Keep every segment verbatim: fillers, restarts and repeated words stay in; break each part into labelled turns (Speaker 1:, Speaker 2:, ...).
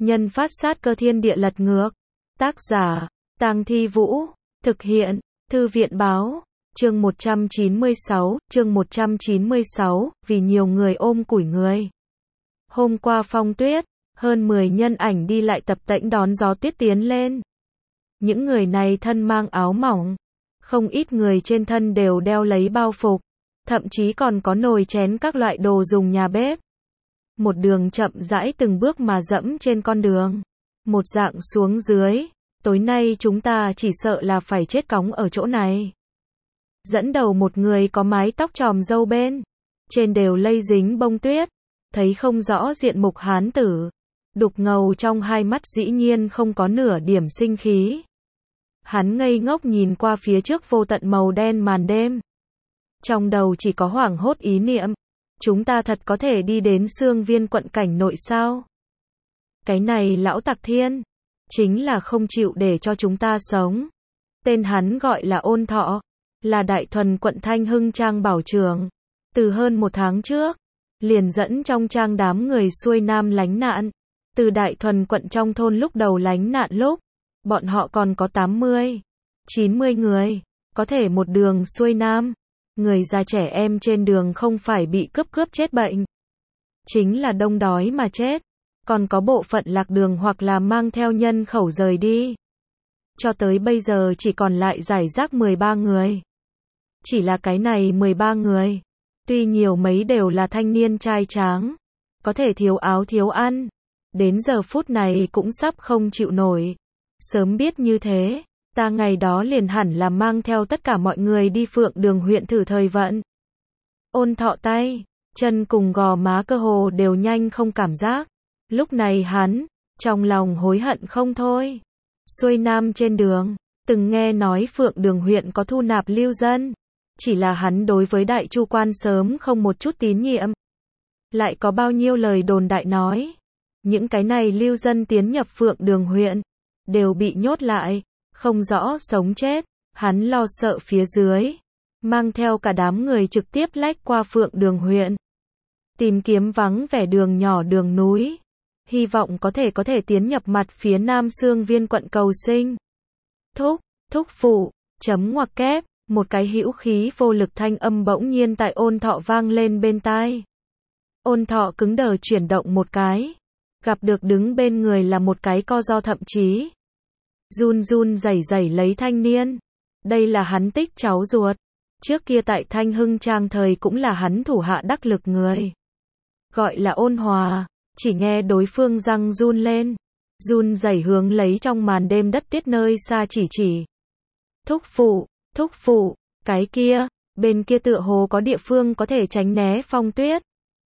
Speaker 1: Nhân phát sát cơ thiên địa lật ngược. Tác giả, Tang Thi Vũ. Thực hiện, Thư viện báo. Chương một trăm chín mươi sáu, chương một trăm chín mươi sáu, vì nhiều người ôm củi người. Hôm qua phong tuyết, hơn mười nhân ảnh đi lại tập tễnh đón gió tuyết tiến lên. Những người này thân mang áo mỏng, không ít người trên thân đều đeo lấy bao phục, thậm chí còn có nồi chén các loại đồ dùng nhà bếp. Một đường chậm rãi từng bước mà dẫm trên con đường, một dạng xuống dưới, tối nay chúng ta chỉ sợ là phải chết cóng ở chỗ này. Dẫn đầu một người có mái tóc tròm râu bên, trên đều lây dính bông tuyết, thấy không rõ diện mục hán tử, đục ngầu trong hai mắt dĩ nhiên không có nửa điểm sinh khí. Hắn ngây ngốc nhìn qua phía trước vô tận màu đen màn đêm. Trong đầu chỉ có hoảng hốt ý niệm, chúng ta thật có thể đi đến Xương Viên quận cảnh nội sao? Cái này lão tặc thiên, chính là không chịu để cho chúng ta sống. Tên hắn gọi là Ôn Thọ, là Đại Thuần quận Thanh Hưng Trang bảo trưởng. Từ hơn một tháng trước, liền dẫn trong trang đám người xuôi nam lánh nạn. Từ Đại Thuần quận trong thôn lúc đầu lánh nạn lúc, bọn họ còn có tám mươi, chín mươi người, có thể một đường xuôi nam. Người già trẻ em trên đường không phải bị cướp cướp chết bệnh, chính là đông đói mà chết. Còn có bộ phận lạc đường hoặc là mang theo nhân khẩu rời đi. Cho tới bây giờ chỉ còn lại rải rác mười ba người. Chỉ là cái này mười ba người, tuy nhiều mấy đều là thanh niên trai tráng, có thể thiếu áo thiếu ăn, đến giờ phút này cũng sắp không chịu nổi. Sớm biết như thế, ta ngày đó liền hẳn là mang theo tất cả mọi người đi Phượng Đường huyện thử thời vận. Ôn Thọ tay, chân cùng gò má cơ hồ đều nhanh không cảm giác. Lúc này hắn, trong lòng hối hận không thôi. Xuôi nam trên đường, từng nghe nói Phượng Đường huyện có thu nạp lưu dân. Chỉ là hắn đối với Đại Chu quan sớm không một chút tín nhiệm. Lại có bao nhiêu lời đồn đại nói. Những cái này lưu dân tiến nhập Phượng Đường huyện, đều bị nhốt lại, không rõ sống chết. Hắn lo sợ phía dưới, mang theo cả đám người trực tiếp lách qua Phượng Đường huyện. Tìm kiếm vắng vẻ đường nhỏ đường núi. Hy vọng có thể có thể tiến nhập mặt phía nam Xương Viên quận cầu sinh. Thúc, thúc phụ, chấm ngoặc kép, một cái hữu khí vô lực thanh âm bỗng nhiên tại Ôn Thọ vang lên bên tai. Ôn Thọ cứng đờ chuyển động một cái, gặp được đứng bên người là một cái co do thậm chí run run rẩy rẩy lấy thanh niên. Đây là hắn Tích cháu ruột, trước kia tại Thanh Hưng Trang thời cũng là hắn thủ hạ đắc lực người. Gọi là Ôn Hòa. Chỉ nghe đối phương răng run lên, run rẩy hướng lấy trong màn đêm đất tuyết nơi xa chỉ chỉ. Thúc phụ, thúc phụ, cái kia, bên kia tựa hồ có địa phương có thể tránh né phong tuyết.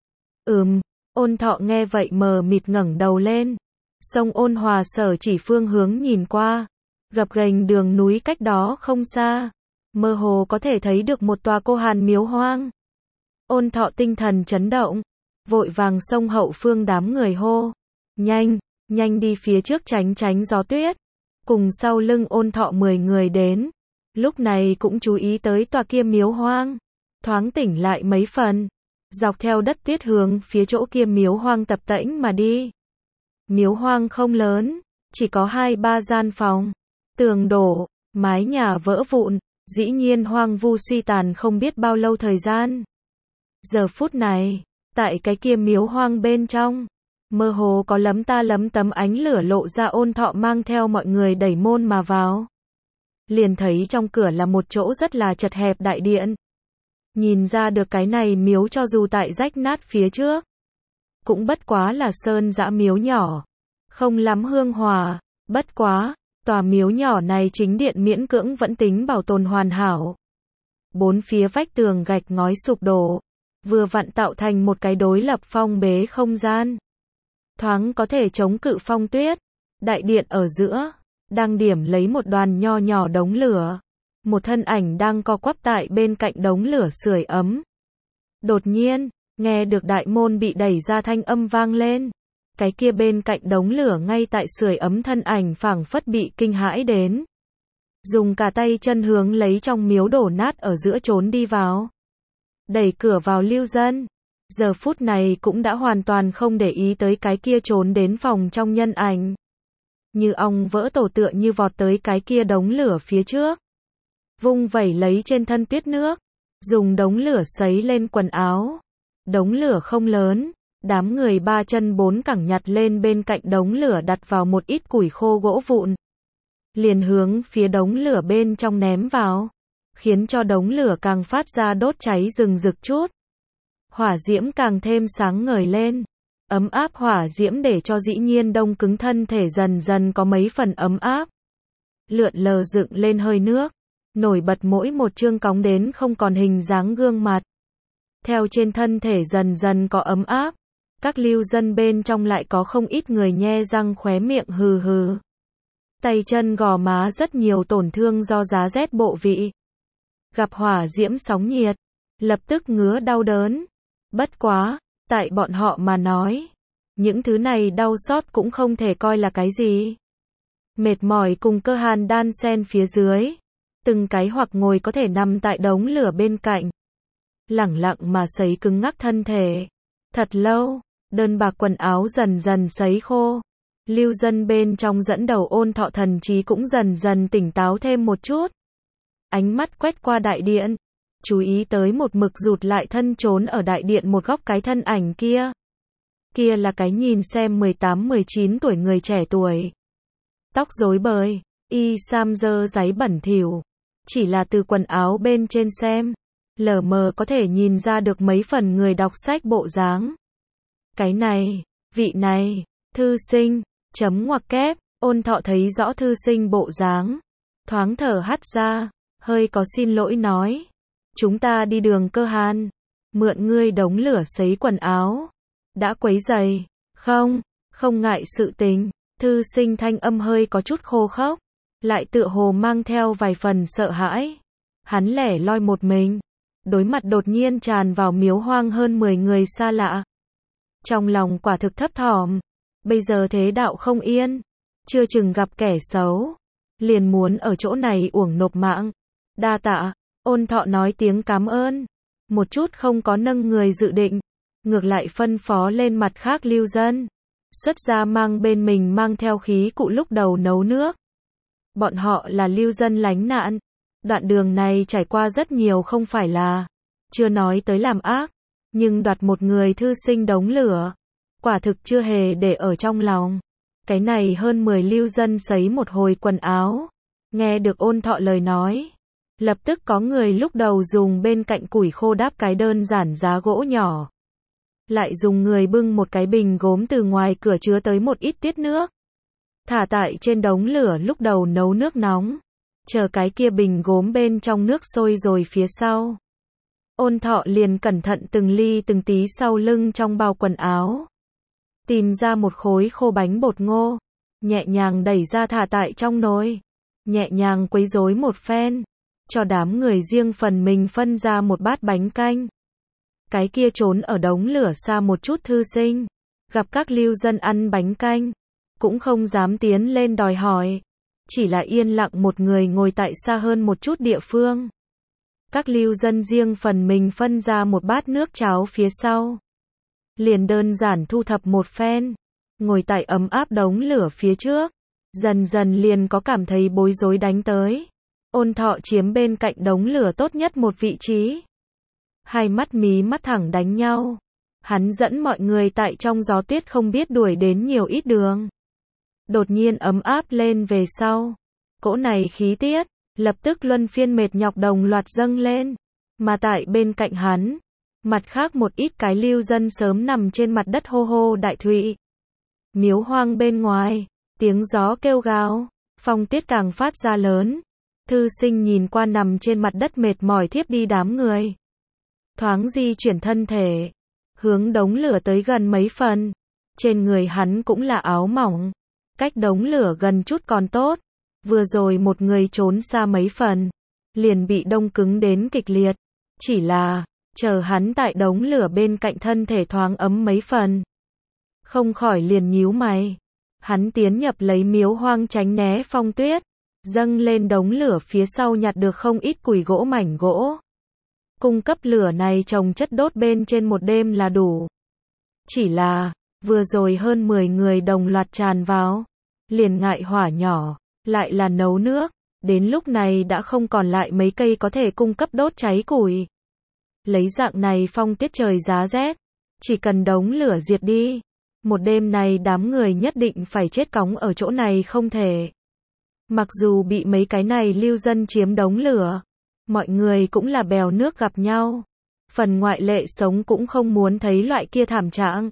Speaker 1: Ừm, Ôn Thọ nghe vậy mờ mịt ngẩng đầu lên. Sông Ôn Hòa sở chỉ phương hướng nhìn qua, gập ghềnh đường núi cách đó không xa, mơ hồ có thể thấy được một tòa cô hàn miếu hoang. Ôn Thọ tinh thần chấn động, vội vàng xông hậu phương đám người hô. Nhanh, nhanh đi phía trước tránh tránh gió tuyết. Cùng sau lưng Ôn Thọ mười người đến. Lúc này cũng chú ý tới tòa kia miếu hoang. Thoáng tỉnh lại mấy phần. Dọc theo đất tuyết hướng phía chỗ kia miếu hoang tập tễnh mà đi. Miếu hoang không lớn, chỉ có hai ba gian phòng. Tường đổ, mái nhà vỡ vụn, dĩ nhiên hoang vu suy tàn không biết bao lâu thời gian. Giờ phút này, tại cái kia miếu hoang bên trong, mơ hồ có lấm ta lấm tấm ánh lửa lộ ra. Ôn Thọ mang theo mọi người đẩy môn mà vào. Liền thấy trong cửa là một chỗ rất là chật hẹp đại điện. Nhìn ra được cái này miếu cho dù tại rách nát phía trước, cũng bất quá là sơn dã miếu nhỏ, không lắm hương hòa. Bất quá, tòa miếu nhỏ này chính điện miễn cưỡng vẫn tính bảo tồn hoàn hảo. Bốn phía vách tường gạch ngói sụp đổ, vừa vặn tạo thành một cái đối lập phong bế không gian. Thoáng có thể chống cự phong tuyết. Đại điện ở giữa, đang điểm lấy một đoàn nho nhỏ đống lửa. Một thân ảnh đang co quắp tại bên cạnh đống lửa sưởi ấm. Đột nhiên, nghe được đại môn bị đẩy ra thanh âm vang lên. Cái kia bên cạnh đống lửa ngay tại sưởi ấm thân ảnh phảng phất bị kinh hãi đến. Dùng cả tay chân hướng lấy trong miếu đổ nát ở giữa trốn đi vào. Đẩy cửa vào lưu dân. giờ phút này cũng đã hoàn toàn không để ý tới cái kia trốn đến phòng trong nhân ảnh. Như ong vỡ tổ tựa như vọt tới cái kia đống lửa phía trước. Vung vẩy lấy trên thân tuyết nước, dùng đống lửa sấy lên quần áo. Đống lửa không lớn, đám người ba chân bốn cẳng nhặt lên bên cạnh đống lửa đặt vào một ít củi khô gỗ vụn. Liền hướng phía đống lửa bên trong ném vào, khiến cho đống lửa càng phát ra đốt cháy rừng rực chút. Hỏa diễm càng thêm sáng ngời lên. Ấm áp hỏa diễm để cho dĩ nhiên đông cứng thân thể dần dần có mấy phần ấm áp. Lượn lờ dựng lên hơi nước, nổi bật mỗi một chương cóng đến không còn hình dáng gương mặt. Theo trên thân thể dần dần có ấm áp, các lưu dân bên trong lại có không ít người nhe răng khóe miệng hừ hừ. Tay chân gò má rất nhiều tổn thương do giá rét bộ vị. Gặp hỏa diễm sóng nhiệt, lập tức ngứa đau đớn. Bất quá, tại bọn họ mà nói, những thứ này đau xót cũng không thể coi là cái gì. Mệt mỏi cùng cơ hàn đan xen phía dưới, từng cái hoặc ngồi có thể nằm tại đống lửa bên cạnh, lẳng lặng mà sấy cứng ngắc thân thể. Thật lâu, đơn bạc quần áo dần dần sấy khô. Lưu dân bên trong dẫn đầu Ôn Thọ thần trí cũng dần dần tỉnh táo thêm một chút. Ánh mắt quét qua đại điện, chú ý tới một mực rụt lại thân trốn ở đại điện một góc cái thân ảnh kia. Kia là cái nhìn xem mười tám mười chín tuổi người trẻ tuổi. Tóc rối bời, y sam dơ giấy bẩn thỉu. Chỉ là từ quần áo bên trên xem, lờ mờ có thể nhìn ra được mấy phần người đọc sách bộ dáng. Cái này, vị này, thư sinh, chấm ngoặc kép, Ôn Thọ thấy rõ thư sinh bộ dáng. Thoáng thở hắt ra, hơi có xin lỗi nói. Chúng ta đi đường Cơ Hàn, mượn ngươi đống lửa sấy quần áo. Đã quấy rầy, không, không ngại sự tình. Thư sinh thanh âm hơi có chút khô khốc, lại tựa hồ mang theo vài phần sợ hãi. Hắn lẻ loi một mình, đối mặt đột nhiên tràn vào miếu hoang hơn mười người xa lạ. Trong lòng quả thực thấp thỏm, bây giờ thế đạo không yên, chưa chừng gặp kẻ xấu, liền muốn ở chỗ này uổng nộp mạng. Đa tạ, Ôn Thọ nói tiếng cảm ơn, một chút không có nâng người dự định, ngược lại phân phó lên mặt khác lưu dân, xuất ra mang bên mình mang theo khí cụ lúc đầu nấu nước. Bọn họ là lưu dân lánh nạn, đoạn đường này trải qua rất nhiều không phải là, chưa nói tới làm ác, nhưng đoạt một người thư sinh đống lửa, quả thực chưa hề để ở trong lòng. Cái này hơn mười lưu dân sấy một hồi quần áo, nghe được Ôn Thọ lời nói, lập tức có người lúc đầu dùng bên cạnh củi khô đáp cái đơn giản giá gỗ nhỏ, lại dùng người bưng một cái bình gốm từ ngoài cửa chứa tới một ít tiết nước, thả tại trên đống lửa lúc đầu nấu nước nóng, chờ cái kia bình gốm bên trong nước sôi rồi phía sau. Ôn Thọ liền cẩn thận từng ly từng tí sau lưng trong bao quần áo, tìm ra một khối khô bánh bột ngô, nhẹ nhàng đẩy ra thả tại trong nồi, nhẹ nhàng quấy rối một phen, cho đám người riêng phần mình phân ra một bát bánh canh. Cái kia trốn ở đống lửa xa một chút thư sinh, gặp các lưu dân ăn bánh canh, cũng không dám tiến lên đòi hỏi, chỉ là yên lặng một người ngồi tại xa hơn một chút địa phương. Các lưu dân riêng phần mình phân ra một bát nước cháo phía sau, liền đơn giản thu thập một phen, ngồi tại ấm áp đống lửa phía trước, dần dần liền có cảm thấy bối rối đánh tới. Ôn Thọ chiếm bên cạnh đống lửa tốt nhất một vị trí, hai mắt mí mắt thẳng đánh nhau. Hắn dẫn mọi người tại trong gió tuyết không biết đuổi đến nhiều ít đường. Đột nhiên ấm áp lên về sau, cỗ này khí tiết, lập tức luân phiên mệt nhọc đồng loạt dâng lên. Mà tại bên cạnh hắn, mặt khác một ít cái lưu dân sớm nằm trên mặt đất hô hô đại thụy. Miếu hoang bên ngoài, tiếng gió kêu gào, phong tuyết càng phát ra lớn. Thư sinh nhìn qua nằm trên mặt đất mệt mỏi thiếp đi đám người, thoáng di chuyển thân thể, hướng đống lửa tới gần mấy phần. Trên người hắn cũng là áo mỏng, cách đống lửa gần chút còn tốt. Vừa rồi một người trốn xa mấy phần, liền bị đông cứng đến kịch liệt. Chỉ là, chờ hắn tại đống lửa bên cạnh thân thể thoáng ấm mấy phần, không khỏi liền nhíu mày. Hắn tiến nhập lấy miếu hoang tránh né phong tuyết, dâng lên đống lửa phía sau nhặt được không ít củi gỗ mảnh gỗ. cung cấp lửa này trồng chất đốt bên trên một đêm là đủ. Chỉ là, vừa rồi hơn mười người đồng loạt tràn vào, liền ngại hỏa nhỏ, lại là nấu nước, đến lúc này đã không còn lại mấy cây có thể cung cấp đốt cháy củi. Lấy dạng này phong tiết trời giá rét, chỉ cần đống lửa diệt đi, một đêm này đám người nhất định phải chết cóng ở chỗ này không thể. Mặc dù bị mấy cái này lưu dân chiếm đống lửa, mọi người cũng là bèo nước gặp nhau. Phần ngoại lệ sống cũng không muốn thấy loại kia thảm trạng.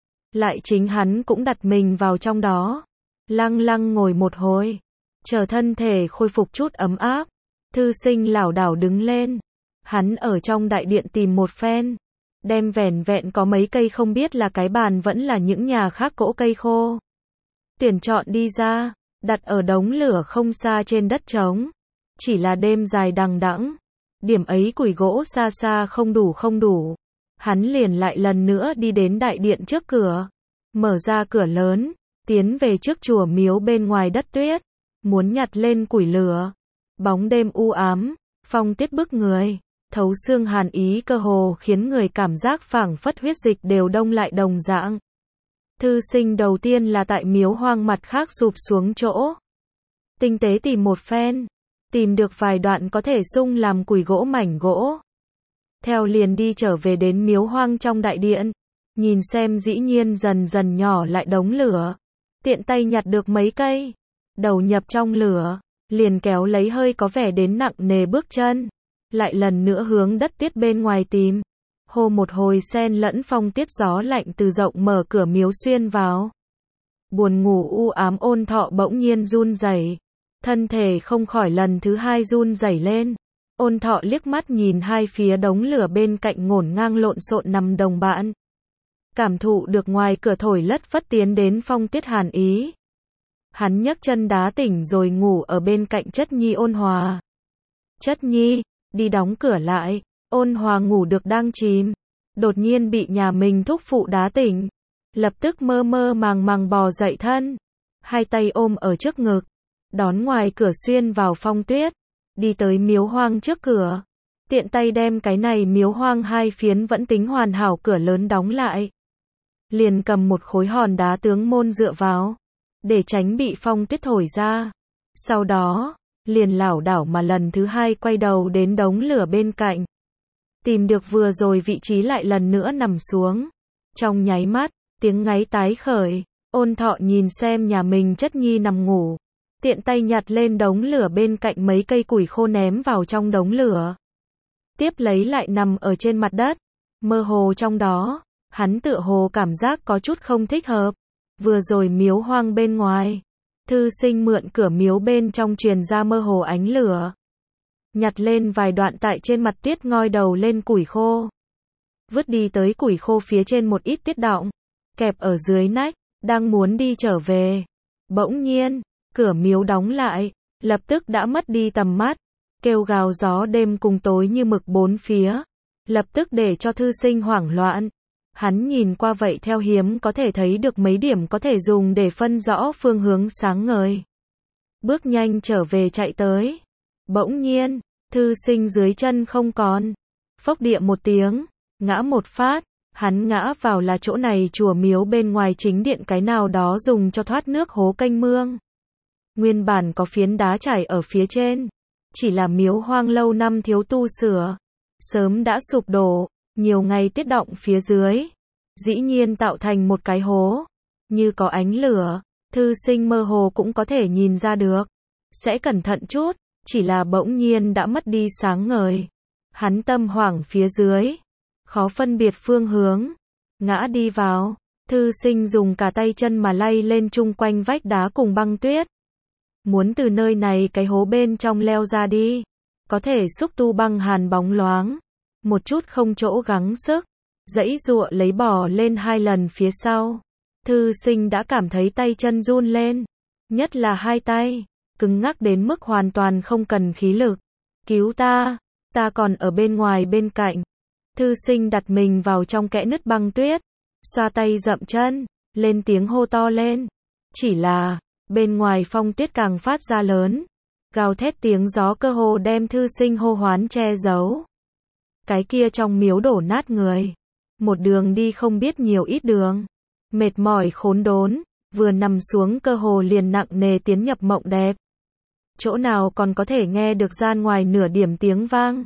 Speaker 1: Lại chính hắn cũng đặt mình vào trong đó. Lăng lăng ngồi một hồi, chờ thân thể khôi phục chút ấm áp. Thư sinh lảo đảo đứng lên. Hắn ở trong đại điện tìm một phen. Đem vẻn vẹn có mấy cây không biết là cái bàn vẫn là những nhà khác cỗ cây khô. Tuyển chọn đi ra, đặt ở đống lửa không xa trên đất trống. Chỉ là đêm dài đằng đẵng, điểm ấy củi gỗ xa xa không đủ không đủ. Hắn liền lại lần nữa đi đến đại điện trước cửa, mở ra cửa lớn, tiến về trước chùa miếu bên ngoài đất tuyết, muốn nhặt lên củi lửa. Bóng đêm u ám, phong tiết bức người, thấu xương hàn ý cơ hồ khiến người cảm giác phảng phất huyết dịch đều đông lại đồng dạng. Thư sinh đầu tiên là tại miếu hoang mặt khác sụp xuống chỗ. Tinh tế tìm một phen, tìm được vài đoạn có thể sung làm củi gỗ mảnh gỗ. Theo liền đi trở về đến miếu hoang trong đại điện, nhìn xem dĩ nhiên dần dần nhỏ lại đống lửa. Tiện tay nhặt được mấy cây, đầu nhập trong lửa, liền kéo lấy hơi có vẻ đến nặng nề bước chân. Lại lần nữa hướng đất tuyết bên ngoài tìm. Hô một hồi sen lẫn phong tiết gió lạnh từ rộng mở cửa miếu xuyên vào. Buồn ngủ u ám Ôn Thọ bỗng nhiên run rẩy, thân thể không khỏi lần thứ hai run rẩy lên. Ôn Thọ liếc mắt nhìn hai phía đống lửa bên cạnh ngổn ngang lộn xộn nằm đồng bạn. Cảm thụ được ngoài cửa thổi lất phất tiến đến phong tiết hàn ý. Hắn nhấc chân đá tỉnh rồi ngủ ở bên cạnh Chất Nhi Ôn Hòa. Chất Nhi, đi đóng cửa lại. Ôn Hòa ngủ được đang chìm, đột nhiên bị nhà mình thúc phụ đá tỉnh, lập tức mơ mơ màng màng bò dậy thân, hai tay ôm ở trước ngực, đón ngoài cửa xuyên vào phong tuyết, đi tới miếu hoang trước cửa, tiện tay đem cái này miếu hoang hai phiến vẫn tính hoàn hảo cửa lớn đóng lại, liền cầm một khối hòn đá tướng môn dựa vào, để tránh bị phong tuyết thổi ra. Sau đó, liền lảo đảo mà lần thứ hai quay đầu đến đống lửa bên cạnh. Tìm được vừa rồi vị trí lại lần nữa nằm xuống. Trong nháy mắt, tiếng ngáy tái khởi, Ôn Thọ nhìn xem nhà mình Chất Nhi nằm ngủ. Tiện tay nhặt lên đống lửa bên cạnh mấy cây củi khô ném vào trong đống lửa. Tiếp lấy lại nằm ở trên mặt đất. Mơ hồ trong đó, hắn tựa hồ cảm giác có chút không thích hợp. Vừa rồi miếu hoang bên ngoài, thư sinh mượn cửa miếu bên trong truyền ra mơ hồ ánh lửa. Nhặt lên vài đoạn tại trên mặt tuyết ngoi đầu lên củi khô. Vứt đi tới củi khô phía trên một ít tuyết đọng, kẹp ở dưới nách, đang muốn đi trở về. Bỗng nhiên, cửa miếu đóng lại, lập tức đã mất đi tầm mắt, kêu gào gió đêm cùng tối như mực bốn phía, lập tức để cho thư sinh hoảng loạn. Hắn nhìn qua vậy theo hiếm có thể thấy được mấy điểm có thể dùng để phân rõ phương hướng sáng ngời. Bước nhanh trở về chạy tới. Bỗng nhiên, thư sinh dưới chân không còn. Phốc địa một tiếng, ngã một phát, hắn ngã vào là chỗ này chùa miếu bên ngoài chính điện cái nào đó dùng cho thoát nước hố kênh mương. Nguyên bản có phiến đá trải ở phía trên, chỉ là miếu hoang lâu năm thiếu tu sửa, sớm đã sụp đổ, nhiều ngày tiết động phía dưới, dĩ nhiên tạo thành một cái hố, như có ánh lửa, thư sinh mơ hồ cũng có thể nhìn ra được. Sẽ cẩn thận chút, chỉ là bỗng nhiên đã mất đi sáng ngời. Hắn tâm hoảng phía dưới, khó phân biệt phương hướng, ngã đi vào, thư sinh dùng cả tay chân mà lay lên chung quanh vách đá cùng băng tuyết. Muốn từ nơi này cái hố bên trong leo ra đi, có thể xúc tu băng hàn bóng loáng, một chút không chỗ gắng sức, dãy dụa lấy bò lên hai lần phía sau. Thư sinh đã cảm thấy tay chân run lên, nhất là hai tay, cứng ngắc đến mức hoàn toàn không cần khí lực. Cứu ta, ta còn ở bên ngoài bên cạnh. Thư sinh đặt mình vào trong kẽ nứt băng tuyết, xoa tay dậm chân, lên tiếng hô to lên. Chỉ là, bên ngoài phong tuyết càng phát ra lớn, gào thét tiếng gió cơ hồ đem thư sinh hô hoán che giấu. cái kia trong miếu đổ nát người. Một đường đi không biết nhiều ít đường. Mệt mỏi khốn đốn, vừa nằm xuống cơ hồ liền nặng nề tiến nhập mộng đẹp. Chỗ nào còn có thể nghe được gian ngoài nửa điểm tiếng vang.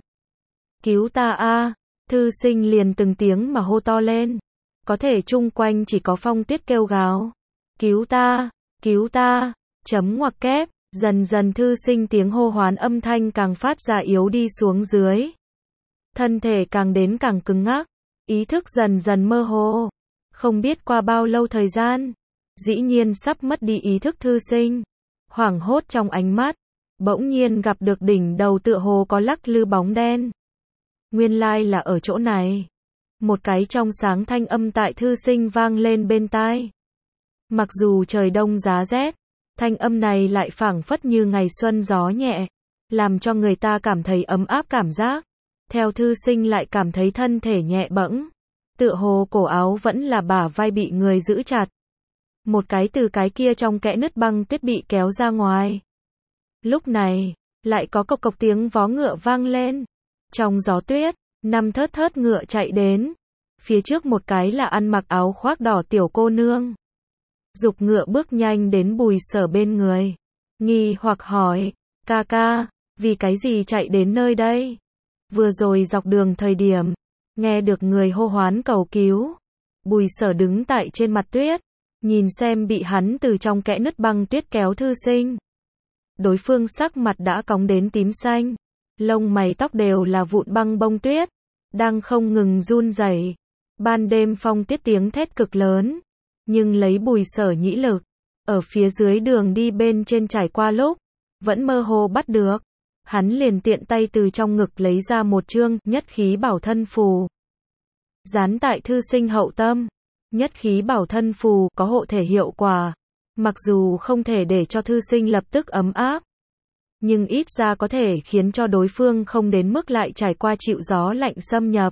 Speaker 1: Cứu ta a! Thư sinh liền từng tiếng mà hô to lên. Có thể chung quanh chỉ có Phong Tuyết kêu gào. Cứu ta! Cứu ta! Chấm ngoặc kép, dần dần thư sinh tiếng hô hoán âm thanh càng phát ra yếu đi xuống dưới. Thân thể càng đến càng cứng ngắc, ý thức dần dần mơ hồ. Không biết qua bao lâu thời gian, dĩ nhiên sắp mất đi ý thức thư sinh. Hoảng hốt trong ánh mắt, bỗng nhiên gặp được đỉnh đầu tựa hồ có lắc lư bóng đen. Nguyên lai là ở chỗ này. Một cái trong sáng thanh âm tại thư sinh vang lên bên tai. Mặc dù trời đông giá rét, thanh âm này lại phảng phất như ngày xuân gió nhẹ, làm cho người ta cảm thấy ấm áp cảm giác. Theo thư sinh lại cảm thấy thân thể nhẹ bẫng, tựa hồ cổ áo vẫn là bả vai bị người giữ chặt. Một cái từ cái kia trong kẽ nứt băng tuyết bị kéo ra ngoài. Lúc này, lại có cộc cộc tiếng vó ngựa vang lên. Trong gió tuyết, năm thớt thớt ngựa chạy đến. Phía trước một cái là ăn mặc áo khoác đỏ tiểu cô nương. Dục ngựa bước nhanh đến Bùi Sở bên người. Nghi hoặc hỏi, ca ca, vì cái gì chạy đến nơi đây? Vừa rồi dọc đường thời điểm, nghe được người hô hoán cầu cứu. Bùi Sở đứng tại trên mặt tuyết, nhìn xem bị hắn từ trong kẽ nứt băng tuyết kéo thư sinh. Đối phương sắc mặt đã cóng đến tím xanh, lông mày tóc đều là vụn băng bông tuyết, đang không ngừng run rẩy. Ban đêm phong tuyết tiếng thét cực lớn, nhưng lấy Bùi Sở nhĩ lực, ở phía dưới đường đi bên trên trải qua lúc, vẫn mơ hồ bắt được. Hắn liền tiện tay từ trong ngực lấy ra một chương nhất khí bảo thân phù. Dán tại thư sinh hậu tâm. Nhất khí bảo thân phù có hộ thể hiệu quả. Mặc dù không thể để cho thư sinh lập tức ấm áp, nhưng ít ra có thể khiến cho đối phương không đến mức lại trải qua chịu gió lạnh xâm nhập.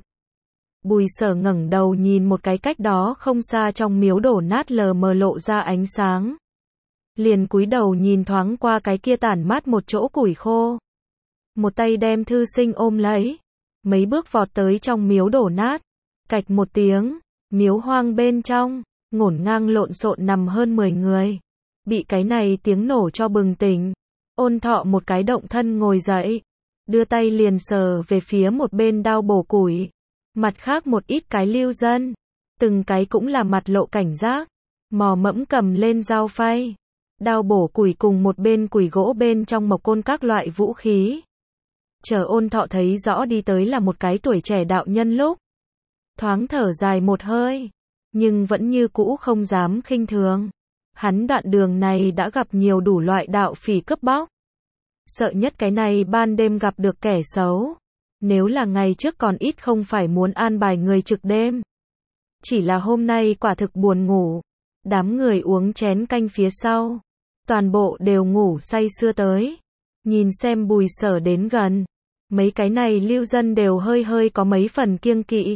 Speaker 1: Bùi Sở ngẩng đầu nhìn một cái cách đó không xa trong miếu đổ nát lờ mờ lộ ra ánh sáng. Liền cúi đầu nhìn thoáng qua cái kia tản mát một chỗ củi khô. Một tay đem thư sinh ôm lấy. Mấy bước vọt tới trong miếu đổ nát. Cạch một tiếng, miếu hoang bên trong, ngổn ngang lộn xộn nằm hơn mười người. Bị cái này tiếng nổ cho bừng tỉnh. Ôn Thọ một cái động thân ngồi dậy. Đưa tay liền sờ về phía một bên đao bổ củi. Mặt khác một ít cái lưu dân. Từng cái cũng là mặt lộ cảnh giác. Mò mẫm cầm lên dao phay. Đao bổ củi cùng một bên củi gỗ bên trong mộc côn các loại vũ khí. Chờ Ôn Thọ thấy rõ đi tới là một cái tuổi trẻ đạo nhân lúc. Thoáng thở dài một hơi. Nhưng vẫn như cũ không dám khinh thường. Hắn đoạn đường này đã gặp nhiều đủ loại đạo phỉ cướp bóc. Sợ nhất cái này ban đêm gặp được kẻ xấu. Nếu là ngày trước còn ít không phải muốn an bài người trực đêm. Chỉ là hôm nay quả thực buồn ngủ. Đám người uống chén canh phía sau. Toàn bộ đều ngủ say sưa tới. Nhìn xem Bùi Sở đến gần. Mấy cái này lưu dân đều hơi hơi có mấy phần kiêng kỵ.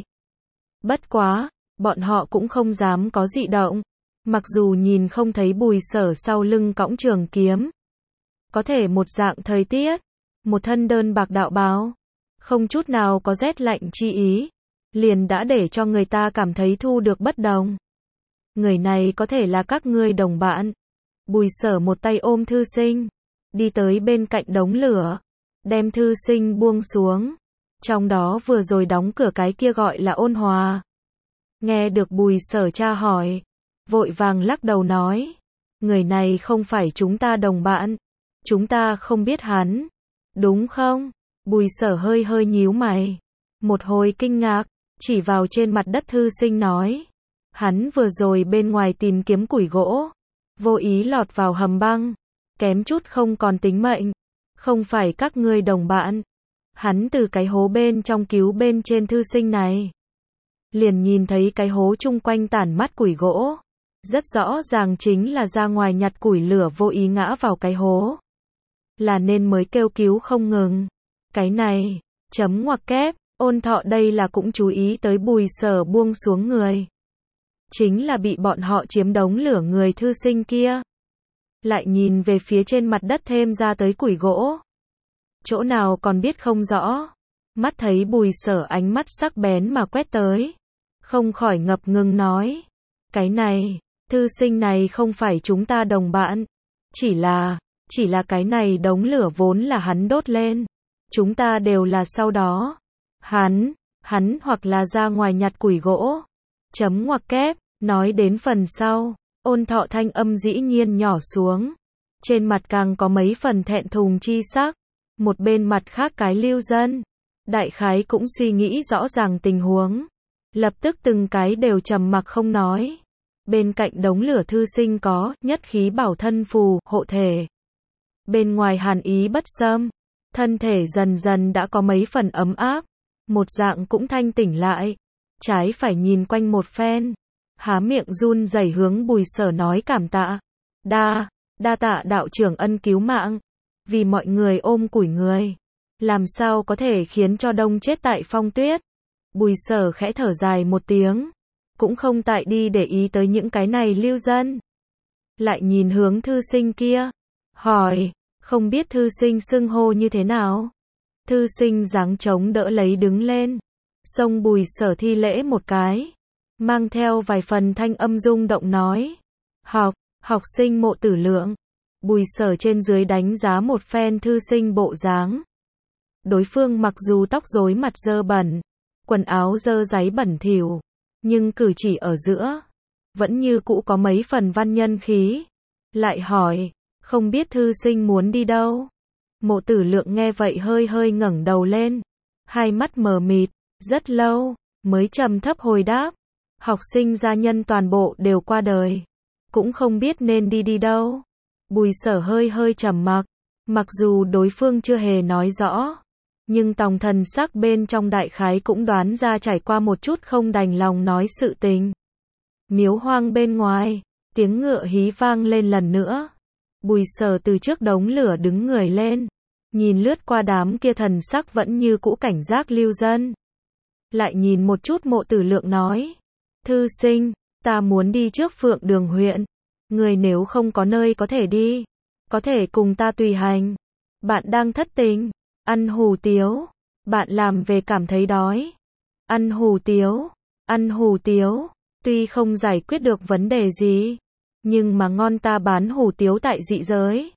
Speaker 1: Bất quá, bọn họ cũng không dám có dị động. Mặc dù nhìn không thấy Bùi Sở sau lưng cõng trường kiếm. Có thể một dạng thời tiết. Một thân đơn bạc đạo bào. Không chút nào có rét lạnh chi ý. Liền đã để cho người ta cảm thấy thu được bất đồng. Người này có thể là các ngươi đồng bạn. Bùi Sở một tay ôm thư sinh. Đi tới bên cạnh đống lửa. Đem thư sinh buông xuống. Trong đó vừa rồi đóng cửa cái kia gọi là Ôn Hòa. Nghe được Bùi Sở tra hỏi. Vội vàng lắc đầu nói. Người này không phải chúng ta đồng bạn. Chúng ta không biết hắn. Đúng không? Bùi Sở hơi hơi nhíu mày. Một hồi kinh ngạc. Chỉ vào trên mặt đất thư sinh nói. Hắn vừa rồi bên ngoài tìm kiếm củi gỗ. Vô ý lọt vào hầm băng. Kém chút không còn tính mệnh. Không phải các ngươi đồng bạn. Hắn từ cái hố bên trong cứu bên trên thư sinh này. Liền nhìn thấy cái hố chung quanh tản mát củi gỗ. Rất rõ ràng chính là ra ngoài nhặt củi lửa vô ý ngã vào cái hố. Là nên mới kêu cứu không ngừng. Cái này, chấm ngoặc kép, Ôn Thọ đây là cũng chú ý tới Bùi Sở buông xuống người. Chính là bị bọn họ chiếm đống lửa người thư sinh kia. Lại nhìn về phía trên mặt đất thêm ra tới củi gỗ. Chỗ nào còn biết không rõ. Mắt thấy Bùi Sở ánh mắt sắc bén mà quét tới, không khỏi ngập ngừng nói, cái này, thư sinh này không phải chúng ta đồng bạn, chỉ là, chỉ là cái này đống lửa vốn là hắn đốt lên, chúng ta đều là sau đó, hắn, hắn hoặc là ra ngoài nhặt củi gỗ, chấm ngoặc kép, nói đến phần sau, Ôn Thọ thanh âm dĩ nhiên nhỏ xuống, trên mặt càng có mấy phần thẹn thùng chi sắc, một bên mặt khác cái lưu dân, đại khái cũng suy nghĩ rõ ràng tình huống, lập tức từng cái đều trầm mặc không nói. Bên cạnh đống lửa thư sinh có nhất khí bảo thân phù, hộ thể. Bên ngoài hàn ý bất xâm, thân thể dần dần đã có mấy phần ấm áp, một dạng cũng thanh tỉnh lại, trái phải nhìn quanh một phen, há miệng run rẩy hướng Bùi Sở nói cảm tạ. Đa, đa tạ đạo trưởng ân cứu mạng, vì mọi người ôm củi người, làm sao có thể khiến cho đông chết tại phong tuyết. Bùi Sở khẽ thở dài một tiếng, cũng không tại đi để ý tới những cái này lưu dân. Lại nhìn hướng thư sinh kia, hỏi, không biết thư sinh xưng hô như thế nào? Thư sinh giáng chống đỡ lấy đứng lên, xông Bùi Sở thi lễ một cái, mang theo vài phần thanh âm rung động nói, học, học sinh Mộ Tử Lượng. Bùi Sở trên dưới đánh giá một phen thư sinh bộ dáng. Đối phương mặc dù tóc rối mặt dơ bẩn, quần áo dơ dáy bẩn thỉu, nhưng cử chỉ ở giữa, vẫn như cũ có mấy phần văn nhân khí. Lại hỏi, không biết thư sinh muốn đi đâu? Mộ Tử Lượng nghe vậy hơi hơi ngẩng đầu lên, hai mắt mờ mịt, rất lâu, mới trầm thấp hồi đáp, học sinh gia nhân toàn bộ đều qua đời, cũng không biết nên đi đi đâu. Bùi Sở hơi hơi trầm mặc, mặc dù đối phương chưa hề nói rõ, nhưng tòng thần sắc bên trong đại khái cũng đoán ra trải qua một chút không đành lòng nói sự tình. Miếu hoang bên ngoài, tiếng ngựa hí vang lên lần nữa. Bùi Sở từ trước đống lửa đứng người lên, nhìn lướt qua đám kia thần sắc vẫn như cũ cảnh giác lưu dân. Lại nhìn một chút Mộ Tử Lượng nói, thư sinh, ta muốn đi trước Phượng Đường huyện, người nếu không có nơi có thể đi, có thể cùng ta tùy hành. Bạn đang thất tình, ăn hủ tiếu, bạn làm về cảm thấy đói, ăn hủ tiếu, ăn hủ tiếu, tuy không giải quyết được vấn đề gì, nhưng mà ngon, ta bán hủ tiếu tại dị giới,